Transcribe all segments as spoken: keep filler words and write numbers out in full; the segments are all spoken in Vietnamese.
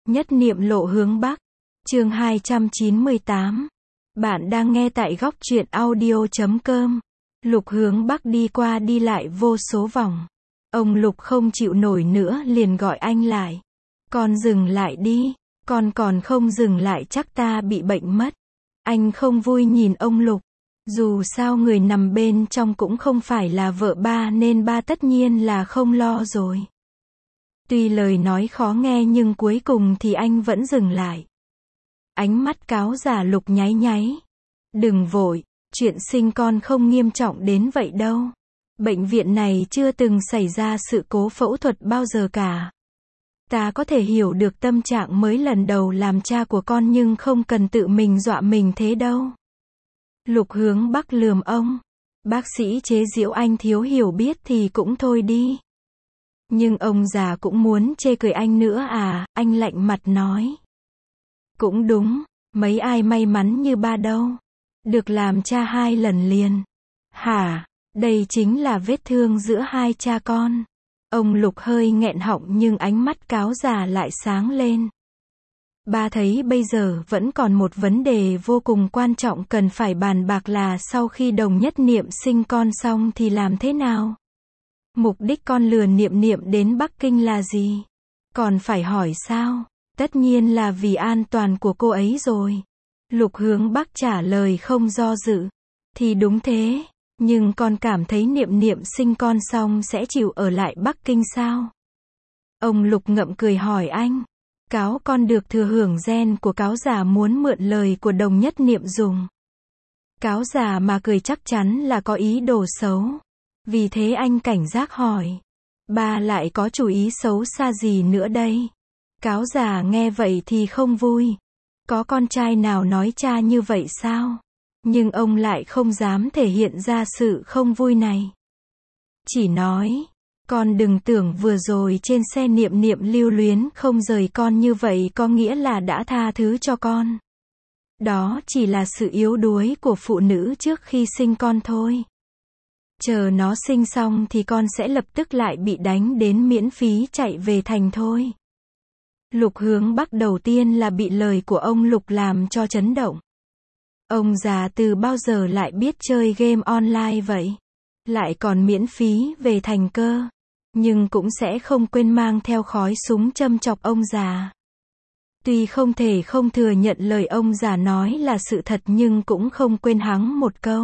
Nhất niệm lộ hướng Bắc. Chương hai trăm chín mươi tám. Bạn đang nghe tại góc truyện audio chấm com. Lục hướng Bắc đi qua đi lại vô số vòng. Ông Lục không chịu nổi nữa liền gọi anh lại. Con dừng lại đi, con còn không dừng lại chắc ta bị bệnh mất. Anh không vui nhìn ông Lục. Dù sao người nằm bên trong cũng không phải là vợ ba nên ba tất nhiên là không lo rồi. Tuy lời nói khó nghe nhưng cuối cùng thì anh vẫn dừng lại. Ánh mắt cáo già Lục nháy nháy. Đừng vội, chuyện sinh con không nghiêm trọng đến vậy đâu. Bệnh viện này chưa từng xảy ra sự cố phẫu thuật bao giờ cả. Ta có thể hiểu được tâm trạng mới lần đầu làm cha của con nhưng không cần tự mình dọa mình thế đâu. Lục hướng Bắc lườm ông. Bác sĩ chế giễu anh thiếu hiểu biết thì cũng thôi đi. Nhưng ông già cũng muốn chê cười anh nữa à, anh lạnh mặt nói. Cũng đúng, mấy ai may mắn như ba đâu. Được làm cha hai lần liền. Hả, đây chính là vết thương giữa hai cha con. Ông Lục hơi nghẹn họng nhưng ánh mắt cáo già lại sáng lên. Ba thấy bây giờ vẫn còn một vấn đề vô cùng quan trọng cần phải bàn bạc là sau khi Đồng Nhất Niệm sinh con xong thì làm thế nào? Mục đích con lừa Niệm Niệm đến Bắc Kinh là gì? Còn phải hỏi sao? Tất nhiên là vì an toàn của cô ấy rồi. Lục hướng Bắc trả lời không do dự. Thì đúng thế, nhưng con cảm thấy Niệm Niệm sinh con xong sẽ chịu ở lại Bắc Kinh sao? Ông Lục ngậm cười hỏi anh. Cáo con được thừa hưởng gen của cáo già muốn mượn lời của Đồng Nhất Niệm dùng. Cáo già mà cười chắc chắn là có ý đồ xấu. Vì thế anh cảnh giác hỏi. Ba lại có chủ ý xấu xa gì nữa đây? Cáo già nghe vậy thì không vui. Có con trai nào nói cha như vậy sao? Nhưng ông lại không dám thể hiện ra sự không vui này. Chỉ nói. Con đừng tưởng vừa rồi trên xe Niệm Niệm lưu luyến không rời con như vậy có nghĩa là đã tha thứ cho con. Đó chỉ là sự yếu đuối của phụ nữ trước khi sinh con thôi. Chờ nó sinh xong thì con sẽ lập tức lại bị đánh đến miễn phí chạy về thành thôi. Lục hướng Bắc đầu tiên là bị lời của ông Lục làm cho chấn động. Ông già từ bao giờ lại biết chơi game online vậy? Lại còn miễn phí về thành cơ. Nhưng cũng sẽ không quên mang theo khói súng châm chọc ông già. Tuy không thể không thừa nhận lời ông già nói là sự thật nhưng cũng không quên hắng một câu.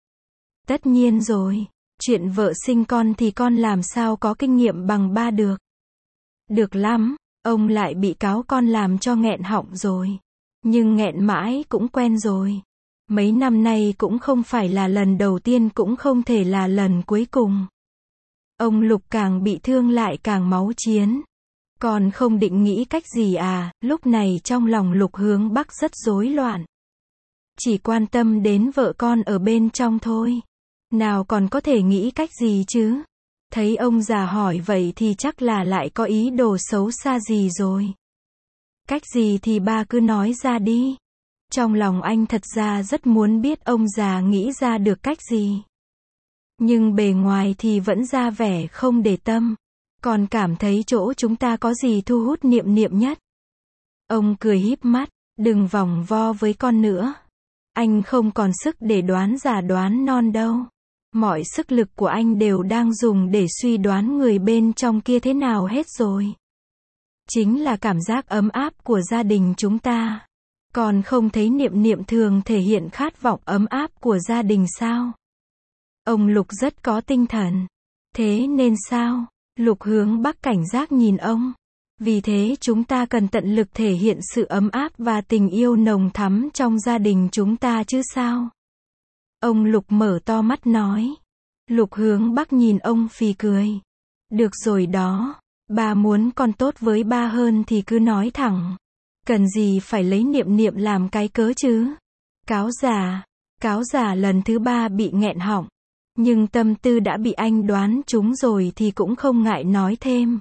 Tất nhiên rồi, chuyện vợ sinh con thì con làm sao có kinh nghiệm bằng ba được. Được lắm, ông lại bị cáo con làm cho nghẹn họng rồi. Nhưng nghẹn mãi cũng quen rồi. Mấy năm nay cũng không phải là lần đầu tiên cũng không thể là lần cuối cùng. Ông Lục càng bị thương lại càng máu chiến. Còn không định nghĩ cách gì à? Lúc này trong lòng Lục hướng Bắc rất rối loạn. Chỉ quan tâm đến vợ con ở bên trong thôi. Nào còn có thể nghĩ cách gì chứ? Thấy ông già hỏi vậy thì chắc là lại có ý đồ xấu xa gì rồi. Cách gì thì ba cứ nói ra đi. Trong lòng anh thật ra rất muốn biết ông già nghĩ ra được cách gì. Nhưng bề ngoài thì vẫn ra vẻ không để tâm. Còn cảm thấy chỗ chúng ta có gì thu hút Niệm Niệm nhất. Ông cười híp mắt, đừng vòng vo với con nữa. Anh không còn sức để đoán già đoán non đâu. Mọi sức lực của anh đều đang dùng để suy đoán người bên trong kia thế nào hết rồi. Chính là cảm giác ấm áp của gia đình chúng ta. Còn không thấy Niệm Niệm thường thể hiện khát vọng ấm áp của gia đình sao? Ông Lục rất có tinh thần. Thế nên sao? Lục hướng Bắc cảnh giác nhìn ông. Vì thế chúng ta cần tận lực thể hiện sự ấm áp và tình yêu nồng thắm trong gia đình chúng ta chứ sao? Ông Lục mở to mắt nói. Lục hướng Bắc nhìn ông phì cười. Được rồi đó. Ba muốn con tốt với ba hơn thì cứ nói thẳng. Cần gì phải lấy Niệm Niệm làm cái cớ chứ? Cáo già. Cáo già lần thứ ba bị nghẹn họng. Nhưng tâm tư đã bị anh đoán trúng rồi thì cũng không ngại nói thêm.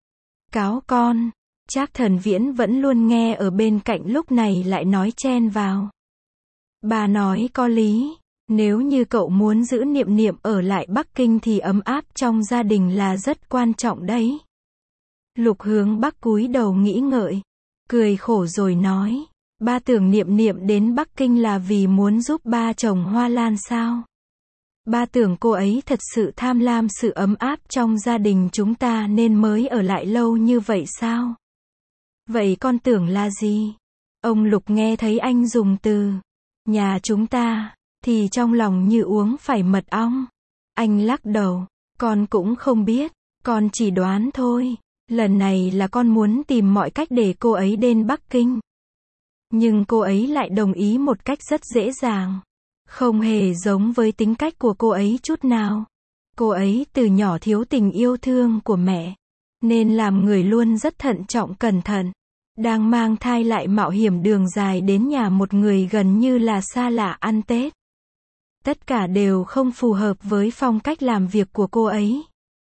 Cáo con. Trác Thần Viễn vẫn luôn nghe ở bên cạnh lúc này lại nói chen vào. Bà nói có lý. Nếu như cậu muốn giữ Niệm Niệm ở lại Bắc Kinh thì ấm áp trong gia đình là rất quan trọng đấy. Lục hướng Bắc cúi đầu nghĩ ngợi. cười khổ rồi nói, ba tưởng Niệm Niệm đến Bắc Kinh là vì muốn giúp ba trồng hoa lan sao? Ba tưởng cô ấy thật sự tham lam sự ấm áp trong gia đình chúng ta nên mới ở lại lâu như vậy sao? Vậy con tưởng là gì? Ông Lục nghe thấy anh dùng từ nhà chúng ta, thì trong lòng như uống phải mật ong. Anh lắc đầu, con cũng không biết, con chỉ đoán thôi. Lần này là con muốn tìm mọi cách để cô ấy đến Bắc Kinh. Nhưng cô ấy lại đồng ý một cách rất dễ dàng. Không hề giống với tính cách của cô ấy chút nào. Cô ấy từ nhỏ thiếu tình yêu thương của mẹ, nên làm người luôn rất thận trọng cẩn thận. Đang mang thai lại mạo hiểm đường dài đến nhà một người gần như là xa lạ ăn Tết. Tất cả đều không phù hợp với phong cách làm việc của cô ấy.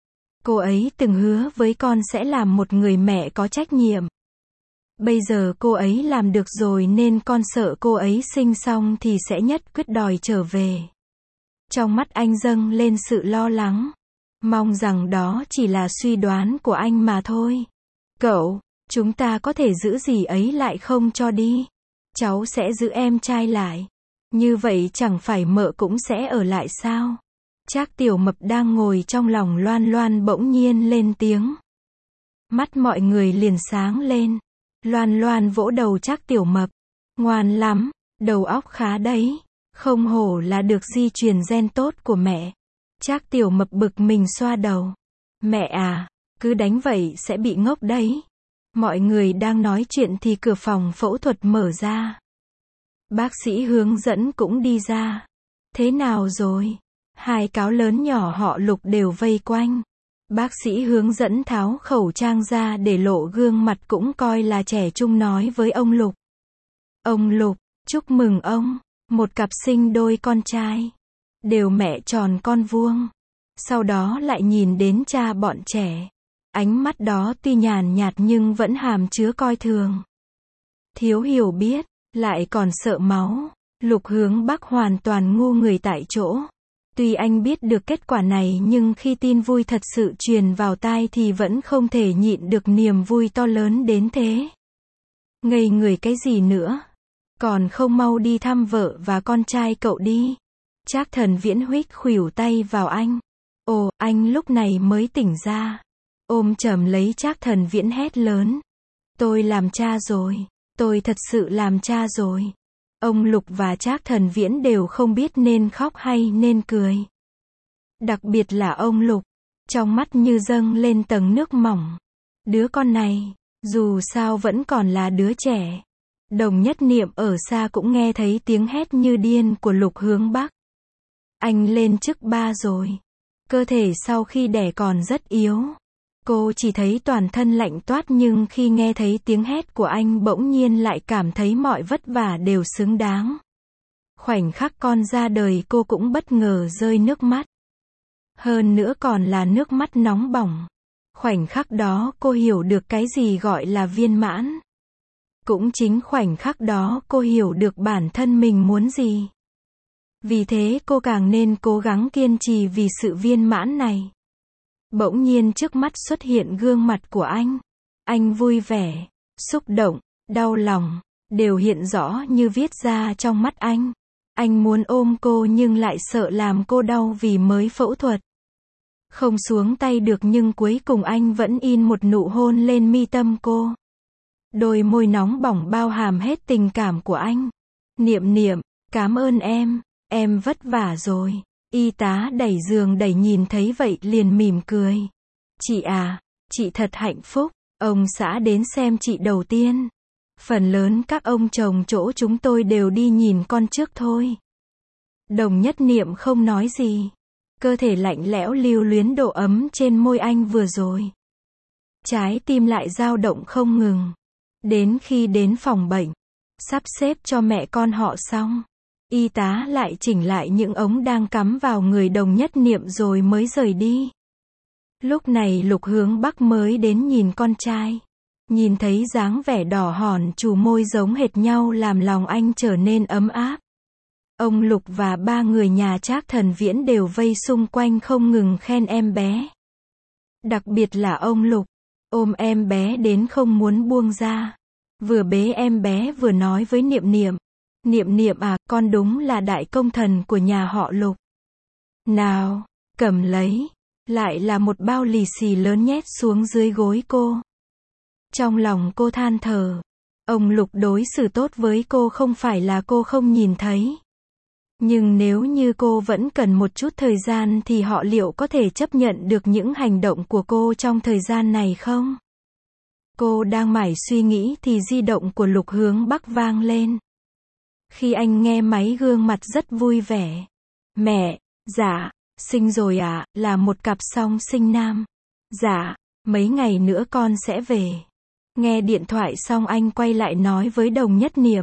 Cô ấy từng hứa với con sẽ làm một người mẹ có trách nhiệm. Bây giờ cô ấy làm được rồi nên con sợ cô ấy sinh xong thì sẽ nhất quyết đòi trở về. Trong mắt anh dâng lên sự lo lắng. Mong rằng đó chỉ là suy đoán của anh mà thôi. Cậu, chúng ta có thể giữ gì ấy lại không cho đi. Cháu sẽ giữ em trai lại. Như vậy chẳng phải mợ cũng sẽ ở lại sao? Trác Tiểu Mập đang ngồi trong lòng Loan Loan bỗng nhiên lên tiếng. Mắt mọi người liền sáng lên. Loan Loan vỗ đầu Trác Tiểu Mập. Ngoan lắm, đầu óc khá đấy. Không hổ là được di truyền gen tốt của mẹ. Trác Tiểu Mập bực mình xoa đầu. Mẹ à, cứ đánh vậy sẽ bị ngốc đấy. Mọi người đang nói chuyện thì cửa phòng phẫu thuật mở ra. Bác sĩ hướng dẫn cũng đi ra. Thế nào rồi? Hai cáo lớn nhỏ họ Lục đều vây quanh. Bác sĩ hướng dẫn tháo khẩu trang ra để lộ gương mặt cũng coi là trẻ trung nói với ông Lục. Ông Lục, chúc mừng ông, một cặp sinh đôi con trai. Đều mẹ tròn con vuông. Sau đó lại nhìn đến cha bọn trẻ. Ánh mắt đó tuy nhàn nhạt nhưng vẫn hàm chứa coi thường. Thiếu hiểu biết, lại còn sợ máu. Lục Hướng Bắc hoàn toàn ngu người tại chỗ. Tuy anh biết được kết quả này nhưng khi tin vui thật sự truyền vào tai thì vẫn không thể nhịn được niềm vui to lớn đến thế. Ngây người cái gì nữa? Còn không mau đi thăm vợ và con trai cậu đi. Trác Thần Viễn huých khuỷu tay vào anh. Ồ, anh lúc này mới tỉnh ra. Ôm chầm lấy Trác Thần Viễn hét lớn. Tôi làm cha rồi. Tôi thật sự làm cha rồi. Ông Lục và Trác Thần Viễn đều không biết nên khóc hay nên cười. Đặc biệt là ông Lục. Trong mắt như dâng lên tầng nước mỏng. Đứa con này, dù sao vẫn còn là đứa trẻ. Đồng Nhất Niệm ở xa cũng nghe thấy tiếng hét như điên của Lục Hướng Bắc. Anh lên chức ba rồi. Cơ thể sau khi đẻ còn rất yếu. Cô chỉ thấy toàn thân lạnh toát nhưng khi nghe thấy tiếng hét của anh bỗng nhiên lại cảm thấy mọi vất vả đều xứng đáng. Khoảnh khắc con ra đời cô cũng bất ngờ rơi nước mắt. Hơn nữa còn là nước mắt nóng bỏng. Khoảnh khắc đó cô hiểu được cái gì gọi là viên mãn. Cũng chính khoảnh khắc đó cô hiểu được bản thân mình muốn gì. Vì thế cô càng nên cố gắng kiên trì vì sự viên mãn này. Bỗng nhiên trước mắt xuất hiện gương mặt của anh. Anh vui vẻ, xúc động, đau lòng, đều hiện rõ như viết ra trong mắt anh. Anh muốn ôm cô nhưng lại sợ làm cô đau vì mới phẫu thuật. Không xuống tay được nhưng cuối cùng anh vẫn in một nụ hôn lên mi tâm cô. Đôi môi nóng bỏng bao hàm hết tình cảm của anh. Niệm Niệm, cảm ơn em, em vất vả rồi. Y tá đẩy giường đẩy nhìn thấy vậy liền mỉm cười. Chị à, chị thật hạnh phúc, ông xã đến xem chị đầu tiên. Phần lớn các ông chồng chỗ chúng tôi đều đi nhìn con trước thôi. Đồng Nhất Niệm không nói gì. Cơ thể lạnh lẽo lưu luyến độ ấm trên môi anh vừa rồi. Trái tim lại dao động không ngừng. Đến khi đến phòng bệnh, sắp xếp cho mẹ con họ xong. Y tá lại chỉnh lại những ống đang cắm vào người Đồng Nhất Niệm rồi mới rời đi. Lúc này Lục Hướng Bắc mới đến nhìn con trai. Nhìn thấy dáng vẻ đỏ hòn chù môi giống hệt nhau làm lòng anh trở nên ấm áp. Ông Lục và ba người nhà Trác Thần Viễn đều vây xung quanh không ngừng khen em bé. Đặc biệt là ông Lục, ôm em bé đến không muốn buông ra. vừa bế em bé vừa nói với Niệm Niệm. Niệm Niệm à, con đúng là đại công thần của nhà họ Lục. Nào, cầm lấy. Lại là một bao lì xì lớn nhét xuống dưới gối cô. Trong lòng cô than thở. Ông Lục đối xử tốt với cô không phải là cô không nhìn thấy. Nhưng nếu như cô vẫn cần một chút thời gian thì họ liệu có thể chấp nhận được những hành động của cô trong thời gian này không? Cô đang mải suy nghĩ thì di động của Lục Hướng Bắc vang lên. Khi anh nghe máy gương mặt rất vui vẻ. Mẹ, dạ, sinh rồi à, là một cặp song sinh nam. Dạ, mấy ngày nữa con sẽ về. Nghe điện thoại xong anh quay lại nói với Đồng Nhất Niệm.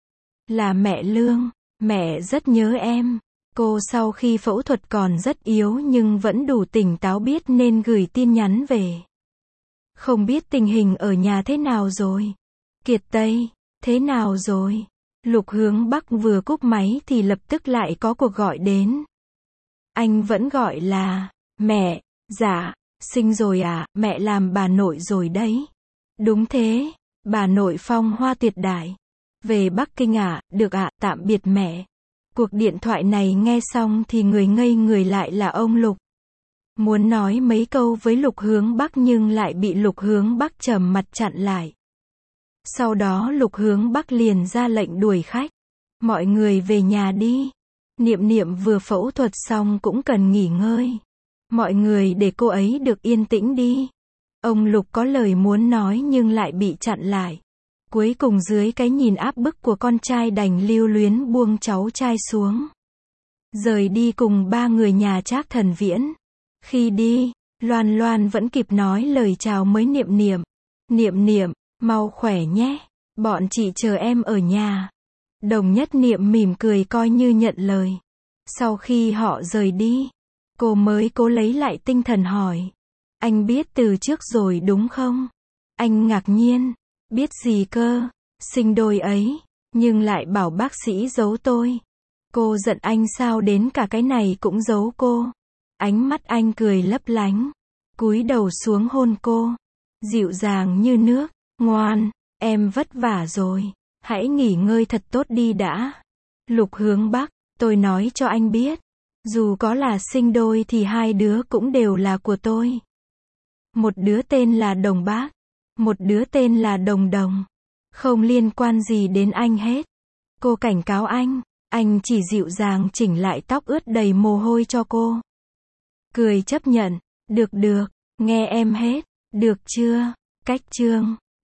Là mẹ Lương, mẹ rất nhớ em. Cô sau khi phẫu thuật còn rất yếu nhưng vẫn đủ tỉnh táo biết nên gửi tin nhắn về. Không biết tình hình ở nhà thế nào rồi? Kiệt Tây, thế nào rồi? Lục Hướng Bắc vừa cúp máy thì lập tức lại có cuộc gọi đến. Anh vẫn gọi là, mẹ, dạ, sinh rồi à, mẹ làm bà nội rồi đấy. Đúng thế, bà nội phong hoa tuyệt đại. Về Bắc Kinh à, được ạ, tạm biệt mẹ. Cuộc điện thoại này nghe xong thì người ngây người lại là ông Lục. Muốn nói mấy câu với Lục Hướng Bắc nhưng lại bị Lục Hướng Bắc trầm mặt chặn lại. Sau đó Lục Hướng Bắc liền ra lệnh đuổi khách. Mọi người về nhà đi. Niệm Niệm vừa phẫu thuật xong cũng cần nghỉ ngơi. Mọi người để cô ấy được yên tĩnh đi. Ông Lục có lời muốn nói nhưng lại bị chặn lại. Cuối cùng dưới cái nhìn áp bức của con trai đành lưu luyến buông cháu trai xuống. Rời đi cùng ba người nhà Trác Thần Viễn. Khi đi, Loan Loan vẫn kịp nói lời chào mới Niệm Niệm. Niệm Niệm, mau khỏe nhé. Bọn chị chờ em ở nhà. Đồng Nhất Niệm mỉm cười coi như nhận lời. Sau khi họ rời đi, cô mới cố lấy lại tinh thần hỏi. Anh biết từ trước rồi đúng không? Anh ngạc nhiên. Biết gì cơ? Sinh đôi ấy. Nhưng lại bảo bác sĩ giấu tôi. Cô giận anh sao đến cả cái này cũng giấu cô. Ánh mắt anh cười lấp lánh. Cúi đầu xuống hôn cô. Dịu dàng như nước. Ngoan, em vất vả rồi. Hãy nghỉ ngơi thật tốt đi đã. Lục Hướng Bắc, tôi nói cho anh biết. Dù có là sinh đôi thì hai đứa cũng đều là của tôi. Một đứa tên là Đồng Bác. Một đứa tên là Đồng Đồng. Không liên quan gì đến anh hết. Cô cảnh cáo anh. Anh chỉ dịu dàng chỉnh lại tóc ướt đầy mồ hôi cho cô. Cười chấp nhận. Được được. Nghe em hết. Được chưa? Cách chương.